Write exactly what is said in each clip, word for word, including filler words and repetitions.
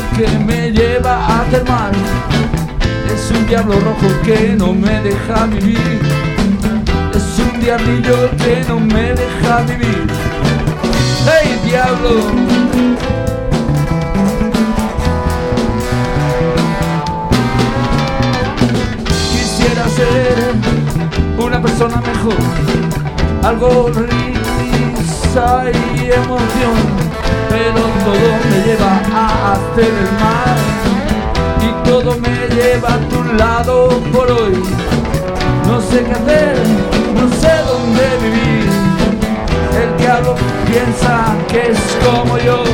que me lleva a hacer mal. Es un diablo rojo que no me deja vivir. Es un diablillo que no me deja vivir. ¡Hey, diablo! Quisiera ser una persona mejor, algo risa y emoción, pero todo me lleva a hacer el mal y todo me lleva a tu lado por hoy. No sé qué hacer, no sé dónde vivir. El diablo piensa que es como yo.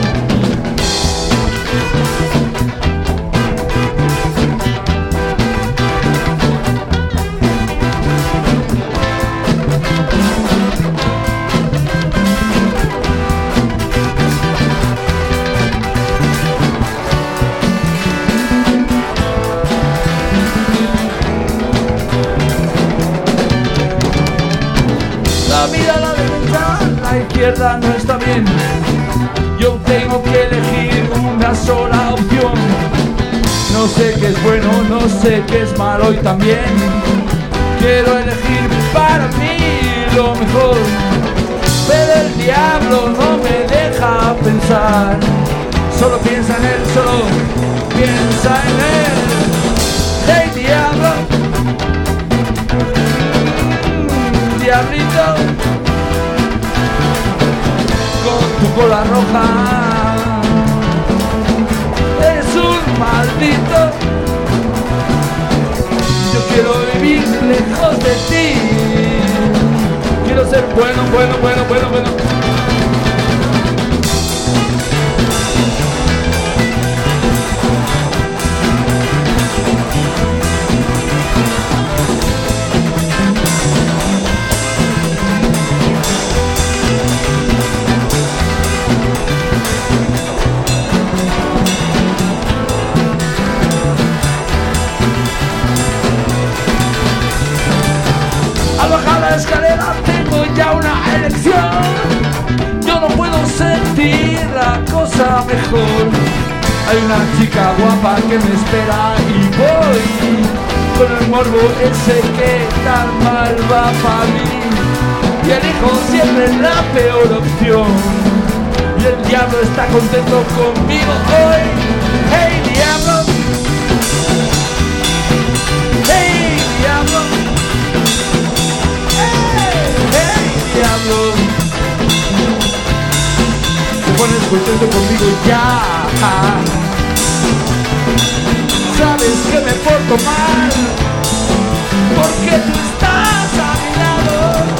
La vida a la derecha, la izquierda no está bien. Yo tengo que elegir una sola opción. No sé qué es bueno, no sé qué es malo y también quiero elegir para mí lo mejor. Pero el diablo no me deja pensar. Solo piensa en él, solo piensa en él. ¡Hey, diablo! Diablito, con tu cola roja, es un maldito. Yo quiero vivir lejos de ti. Quiero ser bueno, bueno, bueno, bueno, bueno. Al bajar la escalera tengo ya una elección. Yo no puedo sentir la cosa mejor. Hay una chica guapa que me espera y voy con el morbo ese que tan mal va para mí. Y elijo siempre la peor opción. Y el diablo está contento conmigo hoy. ¡Hey, diablo! ¡Hey, diablo! Diablo, te pones contento conmigo ya. Sabes que me porto mal porque tú estás a mi lado.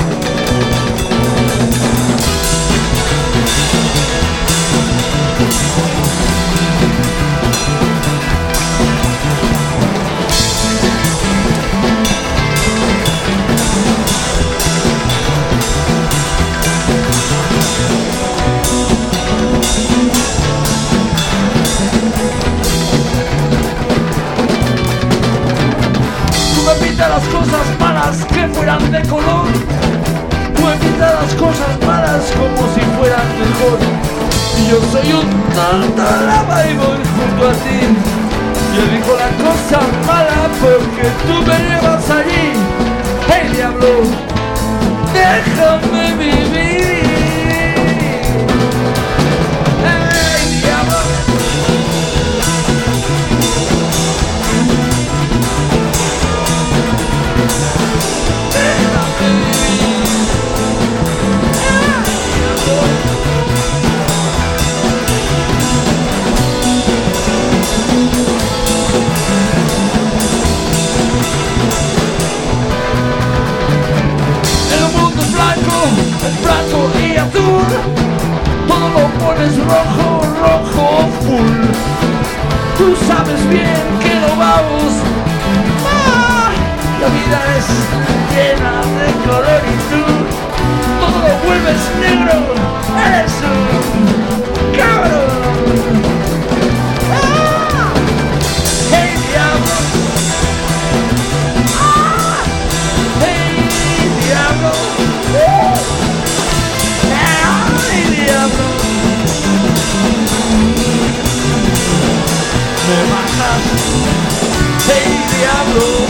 Las cosas malas que fueran de color, tú me pintas las cosas malas como si fueran mejor. Y yo soy un tonto lava y voy junto a ti. Yo digo la cosa mala porque tú me llevas allí. Hey, diablo, déjame vivir. Hey, diablo. El mundo es blanco, es blanco. ¡Hey, diablo!